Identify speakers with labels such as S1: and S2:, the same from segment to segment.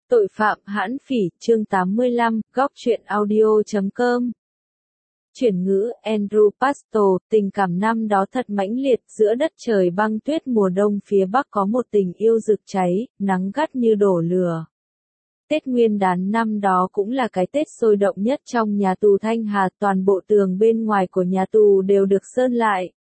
S1: Tội phạm hãn phỉ, chương 85, góc truyện audio.com. Chuyển ngữ, Andrew Pastor, tình cảm năm đó thật mãnh liệt, giữa đất trời băng tuyết mùa đông phía Bắc có một tình yêu rực cháy, nắng gắt như đổ lửa. Tết Nguyên đán năm đó cũng là cái Tết sôi động nhất trong nhà tù Thanh Hà, toàn bộ tường bên ngoài của nhà tù đều được sơn lại.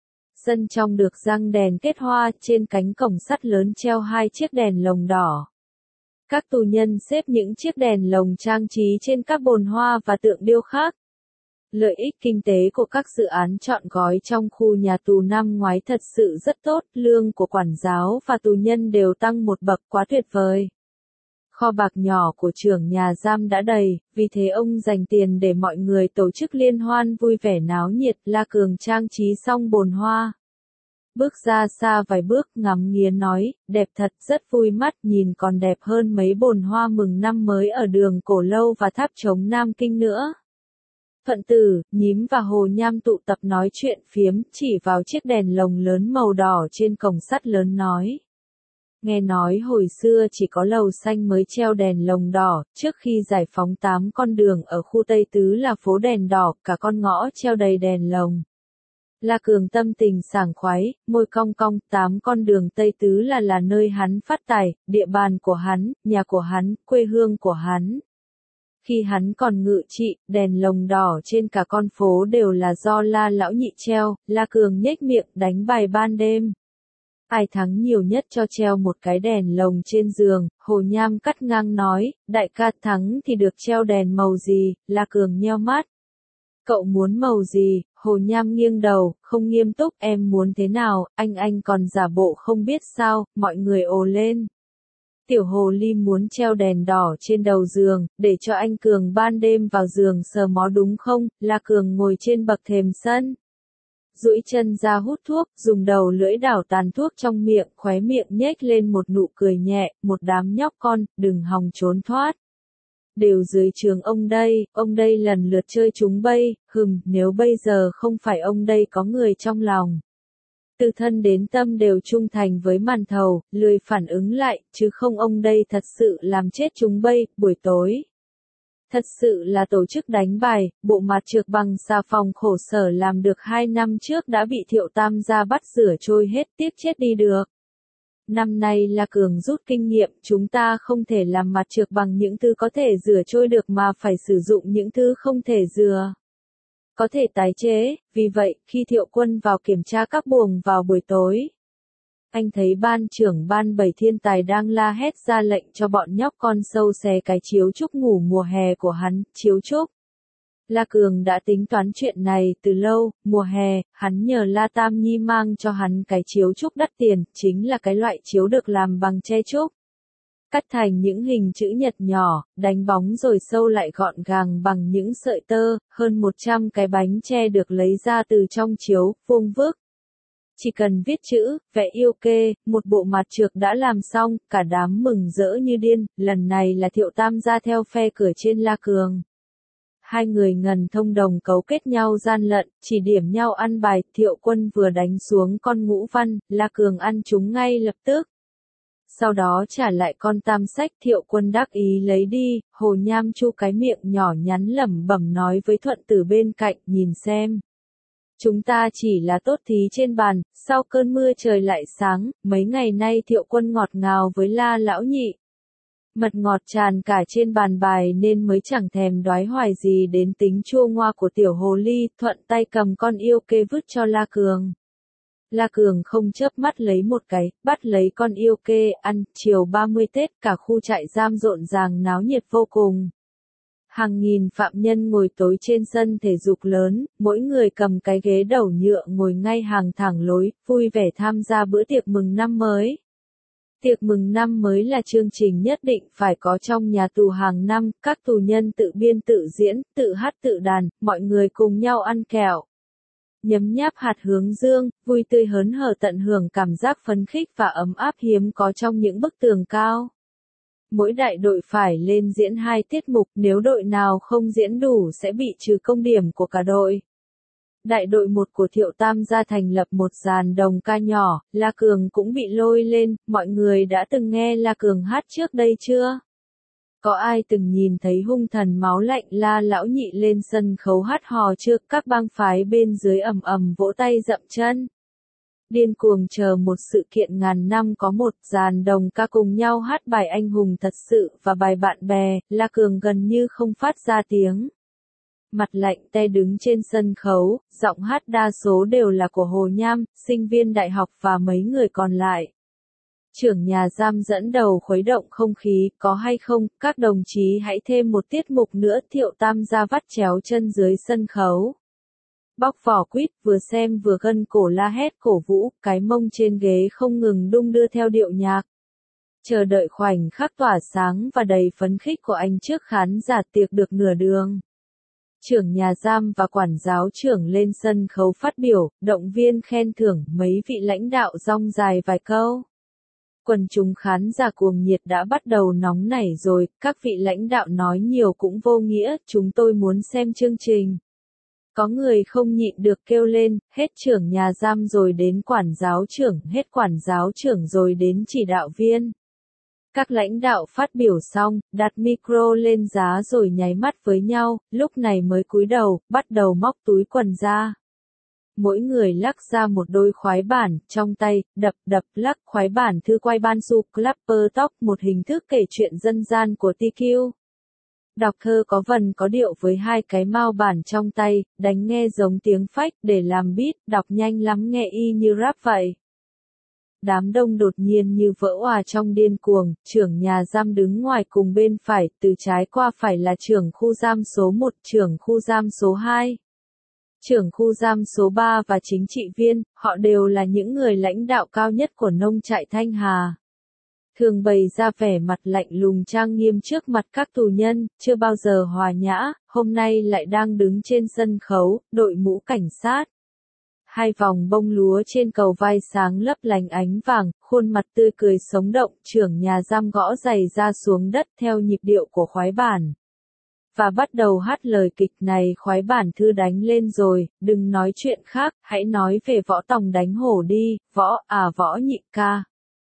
S1: Sân trong được răng đèn kết hoa, trên cánh cổng sắt lớn treo 2 chiếc đèn lồng đỏ. Các tù nhân xếp những chiếc đèn lồng trang trí trên các bồn hoa và tượng điêu khắc. Lợi ích kinh tế của các dự án trọn gói trong khu nhà tù năm ngoái thật sự rất tốt, lương của quản giáo và tù nhân đều tăng một bậc, quá tuyệt vời. Kho bạc nhỏ của trưởng nhà giam đã đầy, vì thế ông dành tiền để mọi người tổ chức liên hoan vui vẻ náo nhiệt. La Cường trang trí xong bồn hoa. Bước ra xa vài bước, ngắm nghía nói, đẹp thật, rất vui mắt, nhìn còn đẹp hơn mấy bồn hoa mừng năm mới ở đường Cổ Lâu và tháp Chống Nam Kinh nữa. Thuận Tử, Nhím và Hồ Nham tụ tập nói chuyện phiếm, chỉ vào chiếc đèn lồng lớn màu đỏ trên cổng sắt lớn nói. Nghe nói hồi xưa chỉ có Lầu Xanh mới treo đèn lồng đỏ, trước khi giải phóng 8 con đường ở khu Tây Tứ là phố đèn đỏ, cả con ngõ treo đầy đèn lồng. La Cường tâm tình sảng khoái, môi cong cong, 8 con đường Tây Tứ là nơi hắn phát tài, địa bàn của hắn, nhà của hắn, quê hương của hắn. Khi hắn còn ngự trị, đèn lồng đỏ trên cả con phố đều là do La Lão Nhị treo. La Cường nhếch miệng đánh bài ban đêm. Ai thắng nhiều nhất cho treo một cái đèn lồng trên giường. Hồ Nham cắt ngang nói, đại ca thắng thì được treo đèn màu gì? La Cường nheo mắt. Cậu muốn màu gì? Hồ Nham nghiêng đầu, không nghiêm túc, em muốn thế nào, anh còn giả bộ không biết sao, mọi người ồ lên. Tiểu Hồ Ly muốn treo đèn đỏ trên đầu giường, để cho anh Cường ban đêm vào giường sờ mó đúng không? La Cường ngồi trên bậc thềm sân. Duỗi chân ra hút thuốc, dùng đầu lưỡi đảo tàn thuốc trong miệng, khóe miệng nhếch lên một nụ cười nhẹ, một đám nhóc con, đừng hòng trốn thoát. Đều dưới trường ông đây lần lượt chơi chúng bây, nếu bây giờ không phải ông đây có người trong lòng. Từ thân đến tâm đều trung thành với màn thầu, lười phản ứng lại, chứ không ông đây thật sự làm chết chúng bây. Buổi tối. Thật sự là tổ chức đánh bài, bộ mặt trược bằng xà phòng khổ sở làm được 2 năm trước đã bị Thiệu Tam gia bắt rửa trôi hết, tiếc chết đi được. Năm nay La Cường rút kinh nghiệm, chúng ta không thể làm mặt trược bằng những thứ có thể rửa trôi được mà phải sử dụng những thứ không thể rửa. Có thể tái chế, vì vậy, khi Thiệu Quân vào kiểm tra các buồng vào buổi tối, anh thấy ban trưởng ban 7 thiên tài đang la hét ra lệnh cho bọn nhóc con sâu xé cái chiếu trúc ngủ mùa hè của hắn, chiếu trúc. La Cường đã tính toán chuyện này từ lâu, mùa hè, hắn nhờ La Tam Nhi mang cho hắn cái chiếu trúc đắt tiền, chính là cái loại chiếu được làm bằng tre trúc. Cắt thành những hình chữ nhật nhỏ, đánh bóng rồi sâu lại gọn gàng bằng những sợi tơ, hơn 100 cái bánh tre được lấy ra từ trong chiếu, vuông vức. Chỉ cần viết chữ, vẽ yêu kê, một bộ mặt trược đã làm xong, cả đám mừng rỡ như điên, lần này là Thiệu Tam gia theo phe cửa trên La Cường. Hai người ngần thông đồng cấu kết nhau gian lận, chỉ điểm nhau ăn bài, Thiệu Quân vừa đánh xuống con ngũ văn, La Cường ăn chúng ngay lập tức. Sau đó trả lại con tam sách, Thiệu Quân đắc ý lấy đi. Hồ Nham chu cái miệng nhỏ nhắn lẩm bẩm nói với Thuận Tử bên cạnh, nhìn xem. Chúng ta chỉ là tốt thí trên bàn, sau cơn mưa trời lại sáng, mấy ngày nay Thiệu Quân ngọt ngào với La Lão Nhị. Mật ngọt tràn cả trên bàn bài nên mới chẳng thèm đoái hoài gì đến tính chua ngoa của Tiểu Hồ Ly, thuận tay cầm con yêu kê vứt cho La Cường. La Cường không chớp mắt lấy một cái, bắt lấy con yêu kê, ăn. Chiều 30 Tết cả khu trại giam rộn ràng náo nhiệt vô cùng. Hàng nghìn phạm nhân ngồi tối trên sân thể dục lớn, mỗi người cầm cái ghế đầu nhựa ngồi ngay hàng thẳng lối, vui vẻ tham gia bữa tiệc mừng năm mới. Tiệc mừng năm mới là chương trình nhất định phải có trong nhà tù hàng năm, các tù nhân tự biên tự diễn, tự hát tự đàn, mọi người cùng nhau ăn kẹo. Nhấm nháp hạt hướng dương, vui tươi hớn hở tận hưởng cảm giác phấn khích và ấm áp hiếm có trong những bức tường cao. Mỗi đại đội phải lên diễn 2 tiết mục, nếu đội nào không diễn đủ sẽ bị trừ công điểm của cả đội. Đại đội 1 của Thiệu Tam gia thành lập một dàn đồng ca nhỏ, La Cường cũng bị lôi lên, mọi người đã từng nghe La Cường hát trước đây chưa? Có ai từng nhìn thấy hung thần máu lạnh La Lão Nhị lên sân khấu hát hò chưa? Các bang phái bên dưới ầm ầm vỗ tay dậm chân. Điên cuồng chờ một sự kiện ngàn năm có một, dàn đồng ca cùng nhau hát bài anh hùng thật sự và bài bạn bè. La Cường gần như không phát ra tiếng. Mặt lạnh te đứng trên sân khấu, giọng hát đa số đều là của Hồ Nham, sinh viên đại học và mấy người còn lại. Trưởng nhà giam dẫn đầu khuấy động không khí, có hay không, các đồng chí hãy thêm một tiết mục nữa. Thiệu Tam gia vắt chéo chân dưới sân khấu. Bóc vỏ quýt, vừa xem vừa gân cổ la hét cổ vũ, cái mông trên ghế không ngừng đung đưa theo điệu nhạc. Chờ đợi khoảnh khắc tỏa sáng và đầy phấn khích của anh trước khán giả tiệc được nửa đường. Trưởng nhà giam và quản giáo trưởng lên sân khấu phát biểu, động viên khen thưởng mấy vị lãnh đạo dong dài vài câu. Quần chúng khán giả cuồng nhiệt đã bắt đầu nóng nảy rồi, các vị lãnh đạo nói nhiều cũng vô nghĩa, chúng tôi muốn xem chương trình. Có người không nhịn được kêu lên, hết trưởng nhà giam rồi đến quản giáo trưởng, hết quản giáo trưởng rồi đến chỉ đạo viên. Các lãnh đạo phát biểu xong, đặt micro lên giá rồi nháy mắt với nhau, lúc này mới cúi đầu, bắt đầu móc túi quần ra. Mỗi người lắc ra một đôi khoái bản, trong tay, đập lắc khoái bản thư quay ban su clapper tóc, một hình thức kể chuyện dân gian của TQ. Đọc thơ có vần có điệu với hai cái mao bản trong tay, đánh nghe giống tiếng phách để làm beat, đọc nhanh lắm nghe y như rap vậy. Đám đông đột nhiên như vỡ òa trong điên cuồng, trưởng nhà giam đứng ngoài cùng bên phải, từ trái qua phải là trưởng khu giam số 1, trưởng khu giam số 2. Trưởng khu giam số 3 và chính trị viên, họ đều là những người lãnh đạo cao nhất của nông trại Thanh Hà. Thường bày ra vẻ mặt lạnh lùng trang nghiêm trước mặt các tù nhân, chưa bao giờ hòa nhã, hôm nay lại đang đứng trên sân khấu, đội mũ cảnh sát. Hai vòng bông lúa trên cầu vai sáng lấp lánh ánh vàng, khuôn mặt tươi cười sống động, trưởng nhà giam gõ giày ra xuống đất theo nhịp điệu của khoái bản. Và bắt đầu hát lời kịch này, khoái bản thư đánh lên rồi, đừng nói chuyện khác, hãy nói về Võ Tòng đánh hổ đi, Võ Nhị ca.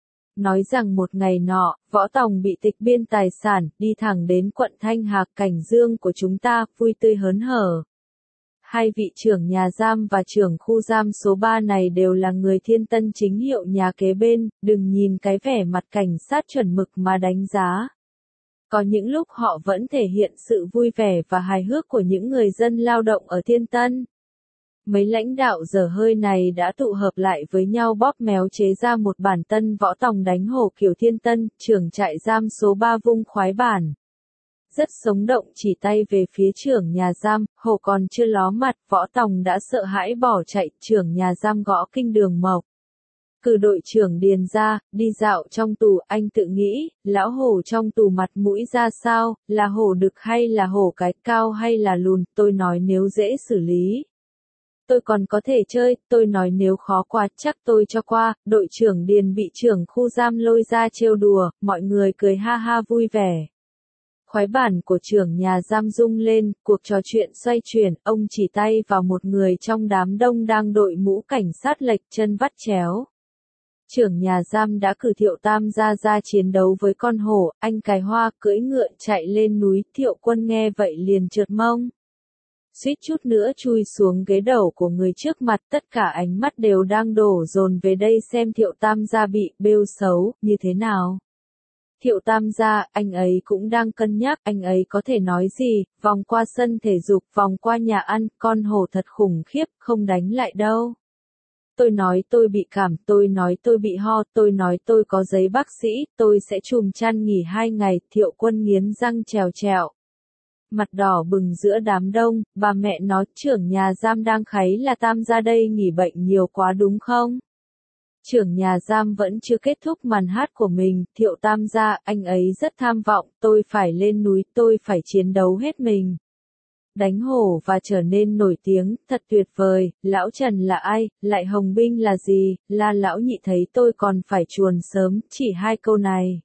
S1: Nói rằng một ngày nọ, Võ Tòng bị tịch biên tài sản, đi thẳng đến quận Thanh Hà, Cảnh Dương của chúng ta, vui tươi hớn hở. Hai vị trưởng nhà giam và trưởng khu giam số 3 này đều là người Thiên Tân chính hiệu nhà kế bên, đừng nhìn cái vẻ mặt cảnh sát chuẩn mực mà đánh giá. Có những lúc họ vẫn thể hiện sự vui vẻ và hài hước của những người dân lao động ở Thiên Tân. Mấy lãnh đạo dở hơi này đã tụ hợp lại với nhau bóp méo chế ra một bản tân Võ Tòng đánh hổ kiểu Thiên Tân, trưởng trại giam số 3 vung khoái bản. Rất sống động chỉ tay về phía trưởng nhà giam, hổ còn chưa ló mặt, Võ Tòng đã sợ hãi bỏ chạy, trưởng nhà giam gõ kinh đường mộc. Cử đội trưởng Điền ra, đi dạo trong tù, anh tự nghĩ, lão hổ trong tù mặt mũi ra sao, là hổ đực hay là hổ cái, cao hay là lùn, tôi nói nếu dễ xử lý. Tôi còn có thể chơi, tôi nói nếu khó quá, chắc tôi cho qua. Đội trưởng Điền bị trưởng khu giam lôi ra trêu đùa, mọi người cười ha ha vui vẻ. Khoái bản của trưởng nhà giam rung lên, cuộc trò chuyện xoay chuyển, ông chỉ tay vào một người trong đám đông đang đội mũ cảnh sát lệch chân vắt chéo. Trưởng nhà giam đã cử Thiệu Tam gia ra chiến đấu với con hổ, anh cài hoa, cưỡi ngựa chạy lên núi, Thiệu Quân nghe vậy liền trượt mông. Suýt chút nữa chui xuống ghế đầu của người trước mặt, tất cả ánh mắt đều đang đổ dồn về đây xem Thiệu Tam gia bị bêu xấu, như thế nào. Thiệu Tam gia, anh ấy cũng đang cân nhắc, anh ấy có thể nói gì, vòng qua sân thể dục, vòng qua nhà ăn, con hổ thật khủng khiếp, không đánh lại đâu. Tôi nói tôi bị cảm, tôi nói tôi bị ho, tôi nói tôi có giấy bác sĩ, tôi sẽ chùm chăn nghỉ 2 ngày, Thiệu Quân nghiến răng trèo trẹo. Mặt đỏ bừng giữa đám đông, bà mẹ nó, trưởng nhà giam đang kháy là Tam gia đây nghỉ bệnh nhiều quá đúng không? Trưởng nhà giam vẫn chưa kết thúc màn hát của mình, Thiệu Tam gia, anh ấy rất tham vọng, tôi phải lên núi, tôi phải chiến đấu hết mình. Đánh hổ và trở nên nổi tiếng, thật tuyệt vời, lão Trần là ai, lại Hồng Binh là gì, La Lão Nhị thấy tôi còn phải chuồn sớm, chỉ 2 câu này.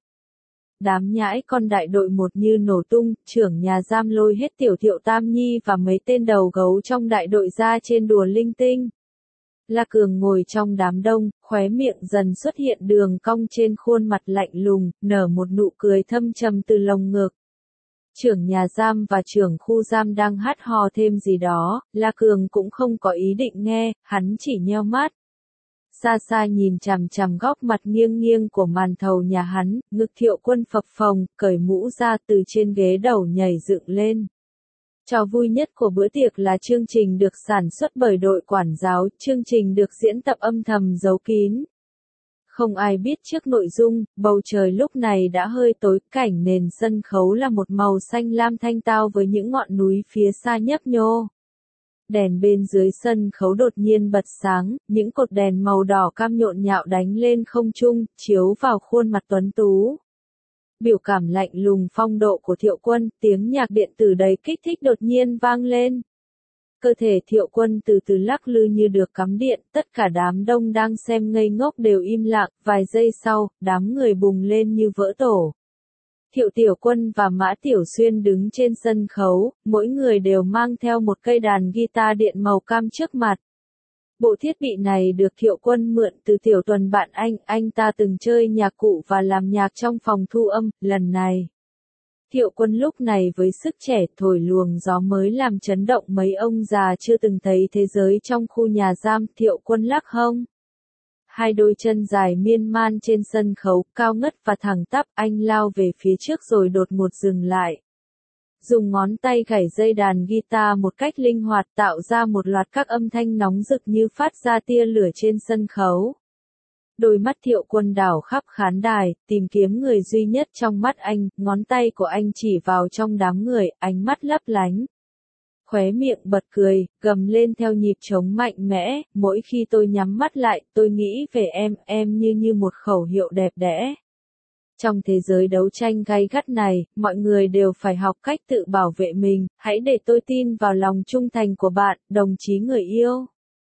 S1: Đám nhãi con đại đội một như nổ tung, trưởng nhà giam lôi hết tiểu Thiệu Tam Nhi và mấy tên đầu gấu trong đại đội ra trên đùa linh tinh. La Cường ngồi trong đám đông, khóe miệng dần xuất hiện đường cong trên khuôn mặt lạnh lùng, nở một nụ cười thâm trầm từ lồng ngực. Trưởng nhà giam và trưởng khu giam đang hát hò thêm gì đó, La Cường cũng không có ý định nghe, hắn chỉ nheo mắt. Xa xa nhìn chằm chằm góc mặt nghiêng nghiêng của màn thầu nhà hắn, ngực Thiệu Quân phập phồng, cởi mũ ra từ trên ghế đầu nhảy dựng lên. Trò vui nhất của bữa tiệc là chương trình được sản xuất bởi đội quản giáo, chương trình được diễn tập âm thầm giấu kín. Không ai biết trước nội dung, bầu trời lúc này đã hơi tối, cảnh nền sân khấu là một màu xanh lam thanh tao với những ngọn núi phía xa nhấp nhô. Đèn bên dưới sân khấu đột nhiên bật sáng, những cột đèn màu đỏ cam nhộn nhạo đánh lên không trung, chiếu vào khuôn mặt tuấn tú. Biểu cảm lạnh lùng phong độ của Thiệu Quân, tiếng nhạc điện tử đầy kích thích đột nhiên vang lên. Cơ thể Thiệu Quân từ từ lắc lư như được cắm điện, tất cả đám đông đang xem ngây ngốc đều im lặng, vài giây sau, đám người bùng lên như vỡ tổ. Thiệu Tiểu Quân và Mã Tiểu Xuyên đứng trên sân khấu, mỗi người đều mang theo một cây đàn guitar điện màu cam trước mặt. Bộ thiết bị này được Thiệu Quân mượn từ Tiểu Tuần bạn anh ta từng chơi nhạc cụ và làm nhạc trong phòng thu âm, lần này. Thiệu Quân lúc này với sức trẻ thổi luồng gió mới làm chấn động mấy ông già chưa từng thấy thế giới trong khu nhà giam. Thiệu Quân lắc hông. Hai đôi chân dài miên man trên sân khấu, cao ngất và thẳng tắp, anh lao về phía trước rồi đột ngột dừng lại. Dùng ngón tay gảy dây đàn guitar một cách linh hoạt tạo ra một loạt các âm thanh nóng rực như phát ra tia lửa trên sân khấu. Đôi mắt Thiệu Quân đảo khắp khán đài, tìm kiếm người duy nhất trong mắt anh, ngón tay của anh chỉ vào trong đám người, ánh mắt lấp lánh. Khóe miệng bật cười, gầm lên theo nhịp trống mạnh mẽ, mỗi khi tôi nhắm mắt lại, tôi nghĩ về em như một khẩu hiệu đẹp đẽ. Trong thế giới đấu tranh gay gắt này, mọi người đều phải học cách tự bảo vệ mình, hãy để tôi tin vào lòng trung thành của bạn, đồng chí người yêu.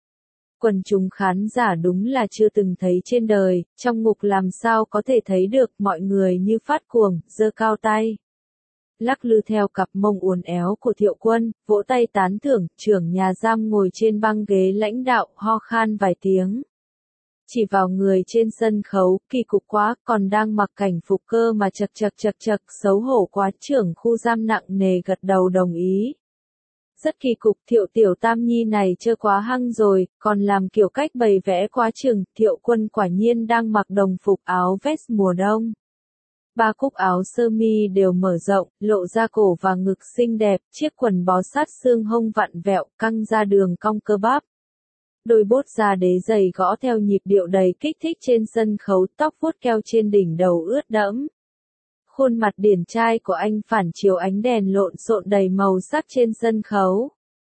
S1: Quần chúng khán giả đúng là chưa từng thấy trên đời, trong ngục làm sao có thể thấy được, mọi người như phát cuồng, giơ cao tay. Lắc lư theo cặp mông uốn éo của Thiệu Quân, vỗ tay tán thưởng, trưởng nhà giam ngồi trên băng ghế lãnh đạo, ho khan vài tiếng. Chỉ vào người trên sân khấu, kỳ cục quá, còn đang mặc cảnh phục cơ mà chật, xấu hổ quá. Trưởng khu giam nặng nề gật đầu đồng ý. Rất kỳ cục, Thiệu tiểu tam nhi này chơi quá hăng rồi, còn làm kiểu cách bày vẽ quá chừng. Thiệu Quân quả nhiên đang mặc đồng phục áo vest mùa đông. Ba cúc áo sơ mi đều mở rộng, lộ ra cổ và ngực xinh đẹp, chiếc quần bó sát xương hông vặn vẹo, căng ra đường cong cơ bắp. Đôi bốt da đế dày gõ theo nhịp điệu đầy kích thích trên sân khấu, tóc vuốt keo trên đỉnh đầu ướt đẫm. Khuôn mặt điển trai của anh phản chiếu ánh đèn lộn xộn đầy màu sắc trên sân khấu.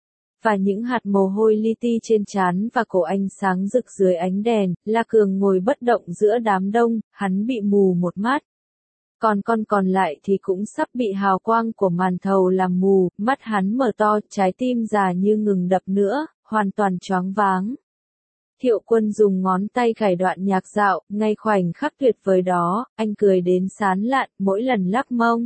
S1: Và những hạt mồ hôi li ti trên trán và cổ anh sáng rực dưới ánh đèn. La Cường ngồi bất động giữa đám đông, hắn bị mù một mắt. Còn con còn lại thì cũng sắp bị hào quang của màn thầu làm mù, mắt hắn mở to, trái tim già như ngừng đập nữa, hoàn toàn choáng váng. Thiệu Quân dùng ngón tay gảy đoạn nhạc dạo, ngay khoảnh khắc tuyệt vời đó, anh cười đến sán lạn, mỗi lần lắc mông.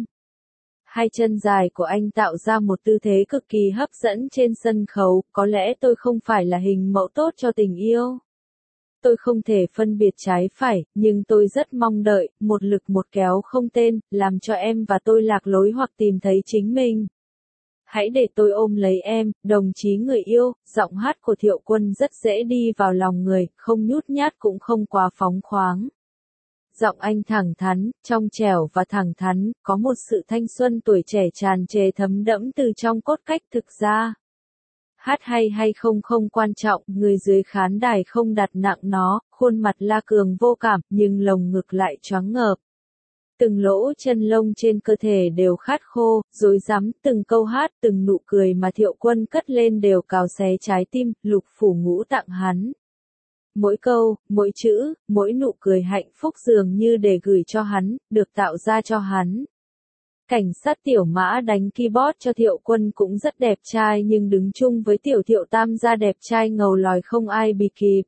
S1: Hai chân dài của anh tạo ra một tư thế cực kỳ hấp dẫn trên sân khấu, có lẽ tôi không phải là hình mẫu tốt cho tình yêu. Tôi không thể phân biệt trái phải, nhưng tôi rất mong đợi, một lực một kéo không tên, làm cho em và tôi lạc lối hoặc tìm thấy chính mình. Hãy để tôi ôm lấy em, đồng chí người yêu. Giọng hát của Thiệu Quân rất dễ đi vào lòng người, không nhút nhát cũng không quá phóng khoáng. Giọng anh thẳng thắn, trong trẻo và thẳng thắn, có một sự thanh xuân tuổi trẻ tràn trề thấm đẫm từ trong cốt cách. Thực ra, hát hay không quan trọng, người dưới khán đài không đặt nặng nó. Khuôn mặt La Cường vô cảm, nhưng lồng ngực lại choáng ngợp. Từng lỗ chân lông trên cơ thể đều khát khô, rối rắm, từng câu hát, từng nụ cười mà Thiệu Quân cất lên đều cào xé trái tim, lục phủ ngũ tạng hắn. Mỗi câu, mỗi chữ, mỗi nụ cười hạnh phúc dường như để gửi cho hắn, được tạo ra cho hắn. Cảnh sát Tiểu Mã đánh keyboard cho Thiệu Quân cũng rất đẹp trai, nhưng đứng chung với Thiệu Tam gia đẹp trai ngầu lòi không ai bì kịp.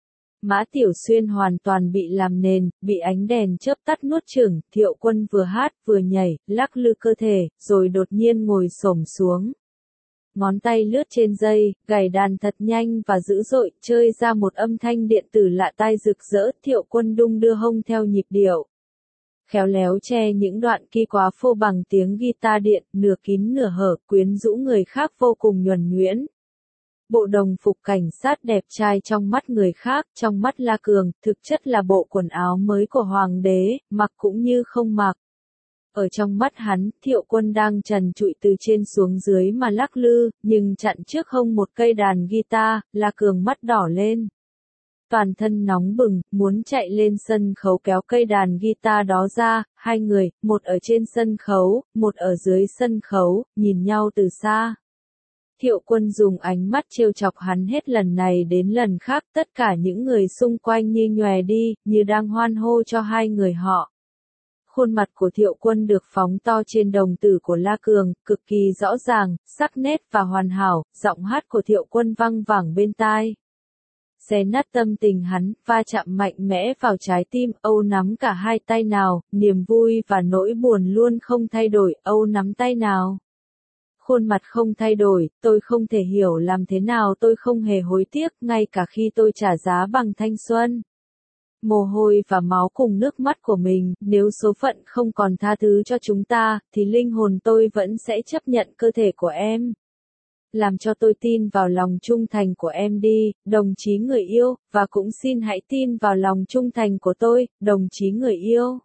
S1: Mã Tiểu Xuyên hoàn toàn bị làm nền, bị ánh đèn chớp tắt nuốt chửng. Thiệu Quân vừa hát vừa nhảy, lắc lư cơ thể, rồi đột nhiên ngồi xổm xuống. Ngón tay lướt trên dây, gảy đàn thật nhanh và dữ dội, chơi ra một âm thanh điện tử lạ tai rực rỡ. Thiệu Quân đung đưa hông theo nhịp điệu. Khéo léo che những đoạn ki quá phô bằng tiếng guitar điện, nửa kín nửa hở, quyến rũ người khác vô cùng nhuần nhuyễn. Bộ đồng phục cảnh sát đẹp trai trong mắt người khác, trong mắt La Cường, thực chất là bộ quần áo mới của hoàng đế, mặc cũng như không mặc. Ở trong mắt hắn, Thiệu Quân đang trần trụi từ trên xuống dưới mà lắc lư, nhưng chặn trước hông một cây đàn guitar, La Cường mắt đỏ lên. Toàn thân nóng bừng, muốn chạy lên sân khấu kéo cây đàn guitar đó ra, hai người, một ở trên sân khấu, một ở dưới sân khấu, nhìn nhau từ xa. Thiệu Quân dùng ánh mắt trêu chọc hắn hết lần này đến lần khác, tất cả những người xung quanh như nhòe đi, như đang hoan hô cho hai người họ. Khuôn mặt của Thiệu Quân được phóng to trên đồng tử của La Cường, cực kỳ rõ ràng, sắc nét và hoàn hảo, giọng hát của Thiệu Quân vang vẳng bên tai. Xé nát tâm tình hắn, va chạm mạnh mẽ vào trái tim, Âu nắm cả hai tay nào, niềm vui và nỗi buồn luôn không thay đổi, Âu nắm tay nào. Khuôn mặt không thay đổi, tôi không thể hiểu làm thế nào tôi không hề hối tiếc, ngay cả khi tôi trả giá bằng thanh xuân. Mồ hôi và máu cùng nước mắt của mình, nếu số phận không còn tha thứ cho chúng ta, thì linh hồn tôi vẫn sẽ chấp nhận cơ thể của em. Làm cho tôi tin vào lòng trung thành của em đi, đồng chí người yêu, và cũng xin hãy tin vào lòng trung thành của tôi, đồng chí người yêu.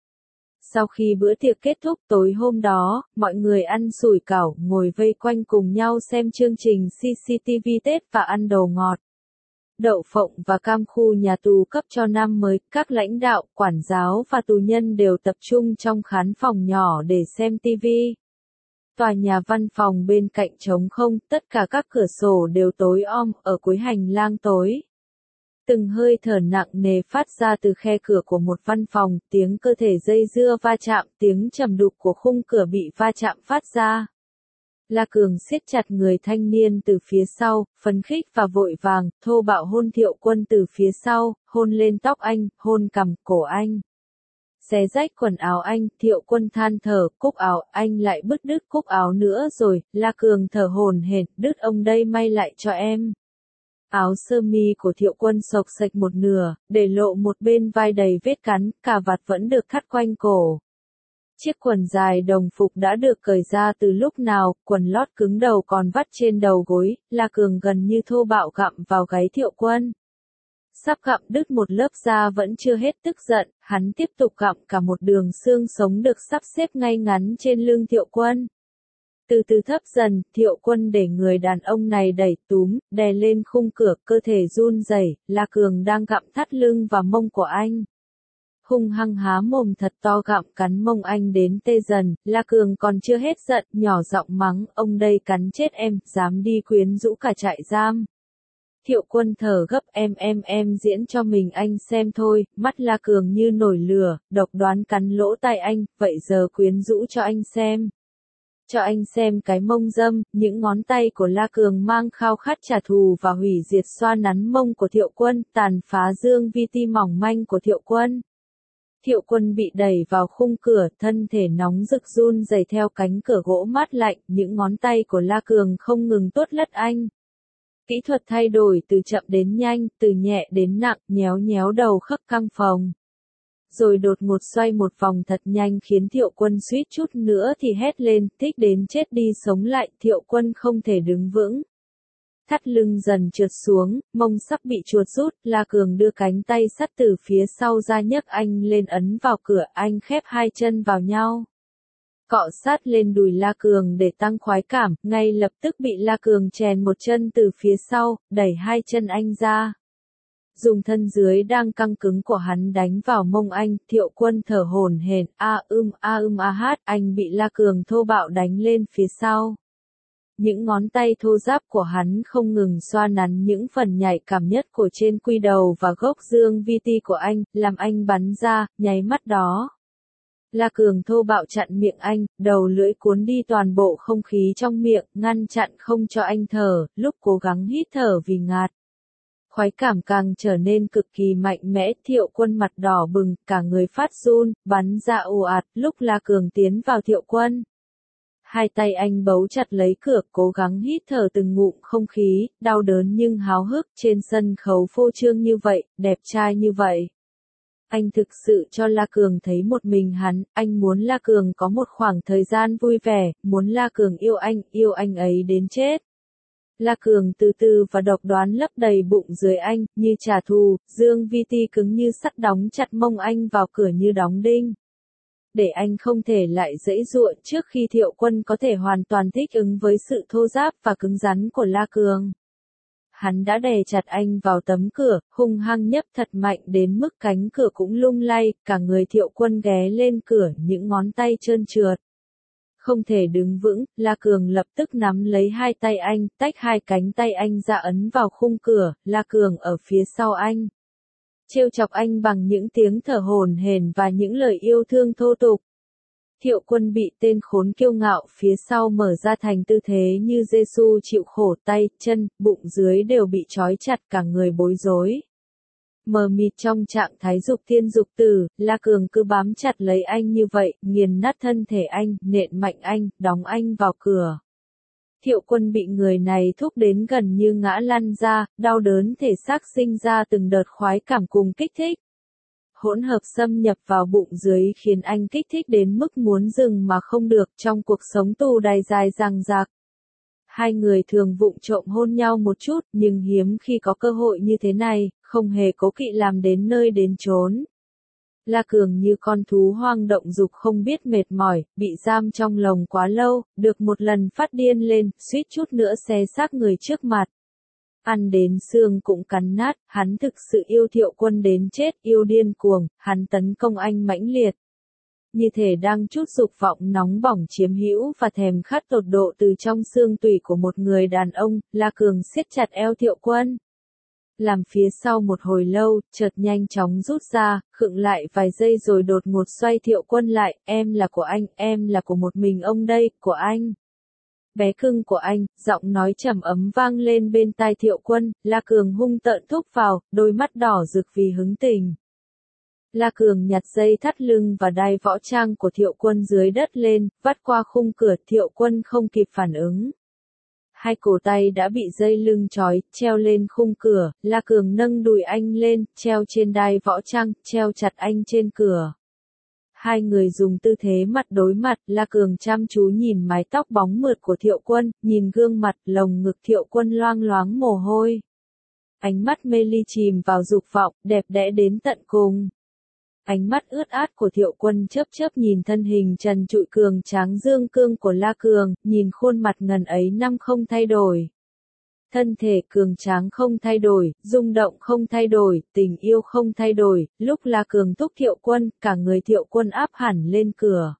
S1: Sau khi bữa tiệc kết thúc tối hôm đó, mọi người ăn sủi cảo, ngồi vây quanh cùng nhau xem chương trình CCTV Tết và ăn đồ ngọt. Đậu phộng và cam khu nhà tù cấp cho năm mới, các lãnh đạo, quản giáo và tù nhân đều tập trung trong khán phòng nhỏ để xem TV. Tòa nhà văn phòng bên cạnh trống không, tất cả các cửa sổ đều tối om, ở cuối hành lang tối. Từng hơi thở nặng nề phát ra từ khe cửa của một văn phòng, tiếng cơ thể dây dưa va chạm, tiếng trầm đục của khung cửa bị va chạm phát ra. La Cường siết chặt người thanh niên từ phía sau, phấn khích và vội vàng, thô bạo hôn Thiệu Quân từ phía sau, hôn lên tóc anh, hôn cằm, cổ anh. Xé rách quần áo anh, Thiệu Quân than thở, cúc áo, anh lại bứt đứt cúc áo nữa rồi, La Cường thở hổn hển, đứt ông đây may lại cho em. Áo sơ mi của Thiệu Quân xộc xệch một nửa, để lộ một bên vai đầy vết cắn, cà vạt vẫn được thắt quanh cổ. Chiếc quần dài đồng phục đã được cởi ra từ lúc nào, quần lót cứng đầu còn vắt trên đầu gối, La Cường gần như thô bạo gặm vào gáy Thiệu Quân. Sắp gặm đứt một lớp da vẫn chưa hết tức giận, hắn tiếp tục gặm cả một đường xương sống được sắp xếp ngay ngắn trên lưng Thiệu Quân. Từ từ thấp dần, Thiệu Quân để người đàn ông này đẩy túm, đè lên khung cửa, cơ thể run rẩy, La Cường đang gặm thắt lưng và mông của anh. Hung hăng há mồm thật to gặm cắn mông anh đến tê dần, La Cường còn chưa hết giận, nhỏ giọng mắng, ông đây cắn chết em, dám đi quyến rũ cả trại giam. Thiệu Quân thở gấp, em diễn cho mình anh xem thôi, mắt La Cường như nổi lửa, độc đoán cắn lỗ tai anh, vậy giờ quyến rũ cho anh xem. Cho anh xem cái mông dâm, những ngón tay của La Cường mang khao khát trả thù và hủy diệt xoa nắn mông của Thiệu Quân, tàn phá dương vi ti mỏng manh của Thiệu Quân. Thiệu Quân bị đẩy vào khung cửa, thân thể nóng rực run rẩy theo cánh cửa gỗ mát lạnh, những ngón tay của La Cường không ngừng tuốt lất anh. Kỹ thuật thay đổi từ chậm đến nhanh, từ nhẹ đến nặng, nhéo nhéo đầu khắp căng phòng. Rồi đột ngột xoay một vòng thật nhanh khiến Thiệu Quân suýt chút nữa thì hét lên, thích đến chết đi sống lại, Thiệu Quân không thể đứng vững. Thắt lưng dần trượt xuống, mông sắp bị chuột rút, La Cường đưa cánh tay sắt từ phía sau ra nhấc anh lên ấn vào cửa, anh khép hai chân vào nhau. Cọ sát lên đùi La Cường để tăng khoái cảm, ngay lập tức bị La Cường chèn một chân từ phía sau, đẩy hai chân anh ra. Dùng thân dưới đang căng cứng của hắn đánh vào mông anh, Thiệu Quân thở hổn hển, hát, anh bị La Cường thô bạo đánh lên phía sau. Những ngón tay thô ráp của hắn không ngừng xoa nắn những phần nhạy cảm nhất của trên quy đầu và gốc dương vi ti của anh, làm anh bắn ra, nháy mắt đó. La Cường thô bạo chặn miệng anh, đầu lưỡi cuốn đi toàn bộ không khí trong miệng, ngăn chặn không cho anh thở, lúc cố gắng hít thở vì ngạt. Khoái cảm càng trở nên cực kỳ mạnh mẽ, Thiệu Quân mặt đỏ bừng, cả người phát run, bắn ra ồ ạt, lúc La Cường tiến vào Thiệu Quân. Hai tay anh bấu chặt lấy cửa, cố gắng hít thở từng ngụm không khí, đau đớn nhưng háo hức, trên sân khấu phô trương như vậy, đẹp trai như vậy. Anh thực sự cho La Cường thấy một mình hắn, anh muốn La Cường có một khoảng thời gian vui vẻ, muốn La Cường yêu anh ấy đến chết. La Cường từ từ và độc đoán lấp đầy bụng dưới anh, như trả thù, Dương Vi Ti cứng như sắt đóng chặt mông anh vào cửa như đóng đinh. Để anh không thể lại giãy giụa trước khi Thiệu Quân có thể hoàn toàn thích ứng với sự thô ráp và cứng rắn của La Cường. Hắn đã đè chặt anh vào tấm cửa, hung hăng nhấp thật mạnh đến mức cánh cửa cũng lung lay, cả người Thiệu Quân ghé lên cửa, những ngón tay trơn trượt. Không thể đứng vững, La Cường lập tức nắm lấy hai tay anh, tách hai cánh tay anh ra ấn vào khung cửa, La Cường ở phía sau anh. Trêu chọc anh bằng những tiếng thở hổn hển và những lời yêu thương thô tục. Thiệu Quân bị tên khốn kiêu ngạo phía sau mở ra thành tư thế như Giêsu chịu khổ, tay, chân, bụng dưới đều bị trói chặt, cả người bối rối. Mờ mịt trong trạng thái dục thiên dục tử, La Cường cứ bám chặt lấy anh như vậy, nghiền nát thân thể anh, nện mạnh anh, đóng anh vào cửa. Thiệu Quân bị người này thúc đến gần như ngã lăn ra, đau đớn thể xác sinh ra từng đợt khoái cảm cùng kích thích. Hỗn hợp xâm nhập vào bụng dưới khiến anh kích thích đến mức muốn dừng mà không được trong cuộc sống tù đầy dài dằng dặc. Hai người thường vụng trộm hôn nhau một chút, nhưng hiếm khi có cơ hội như thế này, không hề cố kỵ làm đến nơi đến chốn. La Cường như con thú hoang động dục không biết mệt mỏi, bị giam trong lồng quá lâu, được một lần phát điên lên, suýt chút nữa xé xác người trước mặt. Ăn đến xương cũng cắn nát, hắn thực sự yêu Thiệu Quân đến chết, yêu điên cuồng, hắn tấn công anh mãnh liệt. Như thể đang trút dục vọng nóng bỏng chiếm hữu và thèm khát tột độ từ trong xương tủy của một người đàn ông, La Cường siết chặt eo Thiệu Quân. Làm phía sau một hồi lâu, chợt nhanh chóng rút ra, khựng lại vài giây rồi đột ngột xoay Thiệu Quân lại, em là của anh, em là của một mình ông đây, của anh. Bé cưng của anh, giọng nói trầm ấm vang lên bên tai Thiệu Quân, La Cường hung tợn thúc vào, đôi mắt đỏ rực vì hứng tình. La Cường nhặt dây thắt lưng và đai võ trang của Thiệu Quân dưới đất lên, vắt qua khung cửa, Thiệu Quân không kịp phản ứng. Hai cổ tay đã bị dây lưng trói, treo lên khung cửa, La Cường nâng đùi anh lên, treo trên đai võ trang, treo chặt anh trên cửa. Hai người dùng tư thế mặt đối mặt, La Cường chăm chú nhìn mái tóc bóng mượt của Thiệu Quân, nhìn gương mặt, lồng ngực Thiệu Quân loang loáng mồ hôi. Ánh mắt mê ly chìm vào dục vọng, đẹp đẽ đến tận cùng. Ánh mắt ướt át của Thiệu Quân chớp chớp nhìn thân hình trần trụi cường tráng dương cương của La Cường, nhìn khuôn mặt ngần ấy năm không thay đổi. Thân thể cường tráng không thay đổi, rung động không thay đổi, tình yêu không thay đổi, lúc La Cường thúc Thiệu Quân, cả người Thiệu Quân áp hẳn lên cửa.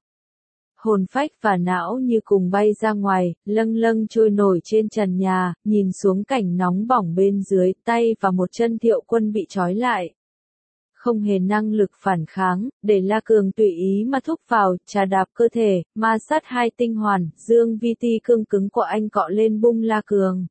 S1: Hồn phách và não như cùng bay ra ngoài, lâng lâng trôi nổi trên trần nhà, nhìn xuống cảnh nóng bỏng bên dưới, tay và một chân Thiệu Quân bị trói lại. Không hề năng lực phản kháng, để La Cường tùy ý mà thúc vào, trà đạp cơ thể, ma sát hai tinh hoàn, Dương Vi Ti cương cứng của anh cọ lên bung La Cường.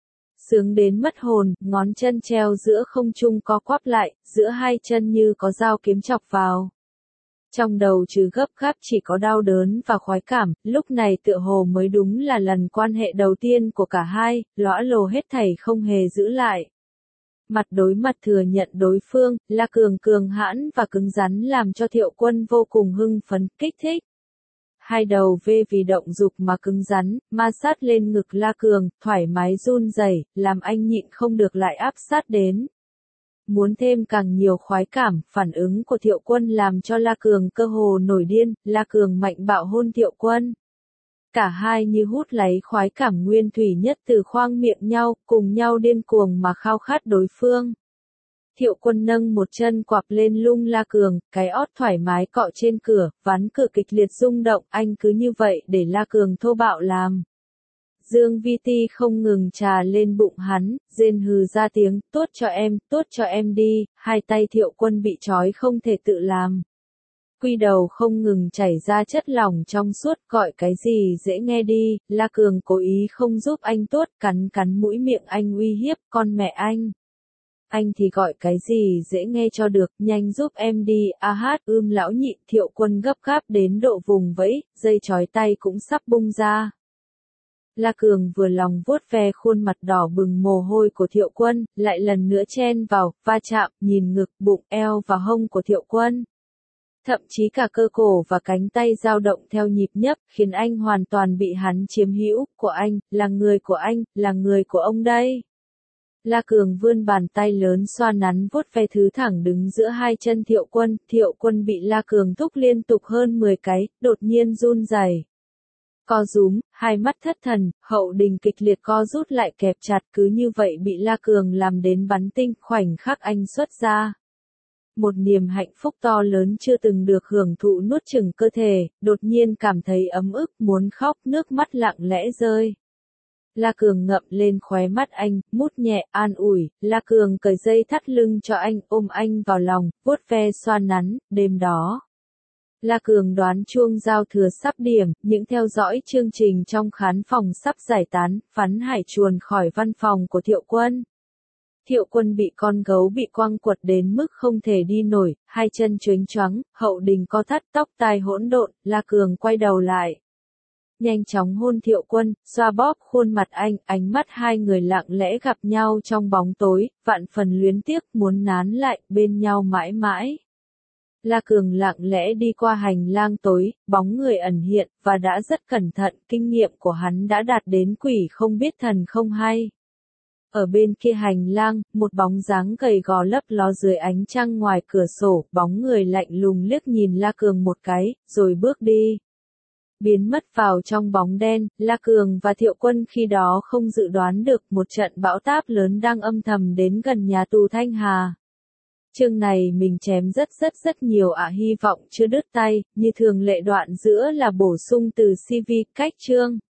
S1: Sướng đến mất hồn, ngón chân treo giữa không trung co quắp lại, giữa hai chân như có dao kiếm chọc vào. Trong đầu trừ gấp gáp chỉ có đau đớn và khoái cảm, lúc này tựa hồ mới đúng là lần quan hệ đầu tiên của cả hai, lõa lồ hết thảy không hề giữ lại. Mặt đối mặt thừa nhận đối phương, La Cường cường hãn và cứng rắn làm cho Thiệu Quân vô cùng hưng phấn, kích thích. Hai đầu vê vì động dục mà cứng rắn, ma sát lên ngực La Cường, thoải mái run rẩy, làm anh nhịn không được lại áp sát đến. Muốn thêm càng nhiều khoái cảm, phản ứng của Thiệu Quân làm cho La Cường cơ hồ nổi điên, La Cường mạnh bạo hôn Thiệu Quân. Cả hai như hút lấy khoái cảm nguyên thủy nhất từ khoang miệng nhau, cùng nhau điên cuồng mà khao khát đối phương. Thiệu Quân nâng một chân quặp lên lung La Cường, cái ót thoải mái cọ trên cửa, ván cửa kịch liệt rung động, anh cứ như vậy để La Cường thô bạo làm. Dương Vi Ti không ngừng trà lên bụng hắn, rên hừ ra tiếng, tốt cho em đi, hai tay Thiệu Quân bị trói không thể tự làm. Quy đầu không ngừng chảy ra chất lỏng trong suốt, gọi cái gì dễ nghe đi, La Cường cố ý không giúp anh tốt, cắn cắn mũi miệng anh uy hiếp, con mẹ anh. Anh thì gọi cái gì dễ nghe cho được, nhanh giúp em đi, hát, lão nhị, Thiệu Quân gấp gáp đến độ vùng vẫy, dây trói tay cũng sắp bung ra. La Cường vừa lòng vuốt ve khuôn mặt đỏ bừng mồ hôi của Thiệu Quân, lại lần nữa chen vào, va chạm, nhìn ngực, bụng, eo và hông của Thiệu Quân. Thậm chí cả cơ cổ và cánh tay dao động theo nhịp nhấp, khiến anh hoàn toàn bị hắn chiếm hữu, của anh, là người của anh, là người của ông đây. La Cường vươn bàn tay lớn xoa nắn vuốt ve thứ thẳng đứng giữa hai chân Thiệu Quân bị La Cường thúc liên tục hơn 10 cái, đột nhiên run rẩy. Co rúm, hai mắt thất thần, hậu đình kịch liệt co rút lại kẹp chặt cứ như vậy bị La Cường làm đến bắn tinh, khoảnh khắc anh xuất ra. Một niềm hạnh phúc to lớn chưa từng được hưởng thụ nuốt chửng cơ thể, đột nhiên cảm thấy ấm ức, muốn khóc, nước mắt lặng lẽ rơi. La Cường ngậm lên khóe mắt anh, mút nhẹ, an ủi, La Cường cởi dây thắt lưng cho anh, ôm anh vào lòng, vuốt ve xoa nắn, đêm đó. La Cường đoán chuông giao thừa sắp điểm, những theo dõi chương trình trong khán phòng sắp giải tán, Phắn Hải chuồn khỏi văn phòng của Thiệu Quân. Thiệu Quân bị con gấu bị quăng quật đến mức không thể đi nổi, hai chân chếnh choáng, hậu đình co thắt, tóc tai hỗn độn, La Cường quay đầu lại. Nhanh chóng hôn Thiệu Quân, xoa bóp khuôn mặt anh, ánh mắt hai người lặng lẽ gặp nhau trong bóng tối, vạn phần luyến tiếc, muốn nán lại, bên nhau mãi mãi. La Cường lặng lẽ đi qua hành lang tối, bóng người ẩn hiện, và đã rất cẩn thận, kinh nghiệm của hắn đã đạt đến quỷ không biết thần không hay. Ở bên kia hành lang, một bóng dáng gầy gò lấp ló dưới ánh trăng ngoài cửa sổ, bóng người lạnh lùng liếc nhìn La Cường một cái, rồi bước đi. Biến mất vào trong bóng đen, La Cường và Thiệu Quân khi đó không dự đoán được một trận bão táp lớn đang âm thầm đến gần nhà tù Thanh Hà. Chương này mình chém rất nhiều hy vọng chưa đứt tay, như thường lệ đoạn giữa là bổ sung từ CV cách chương.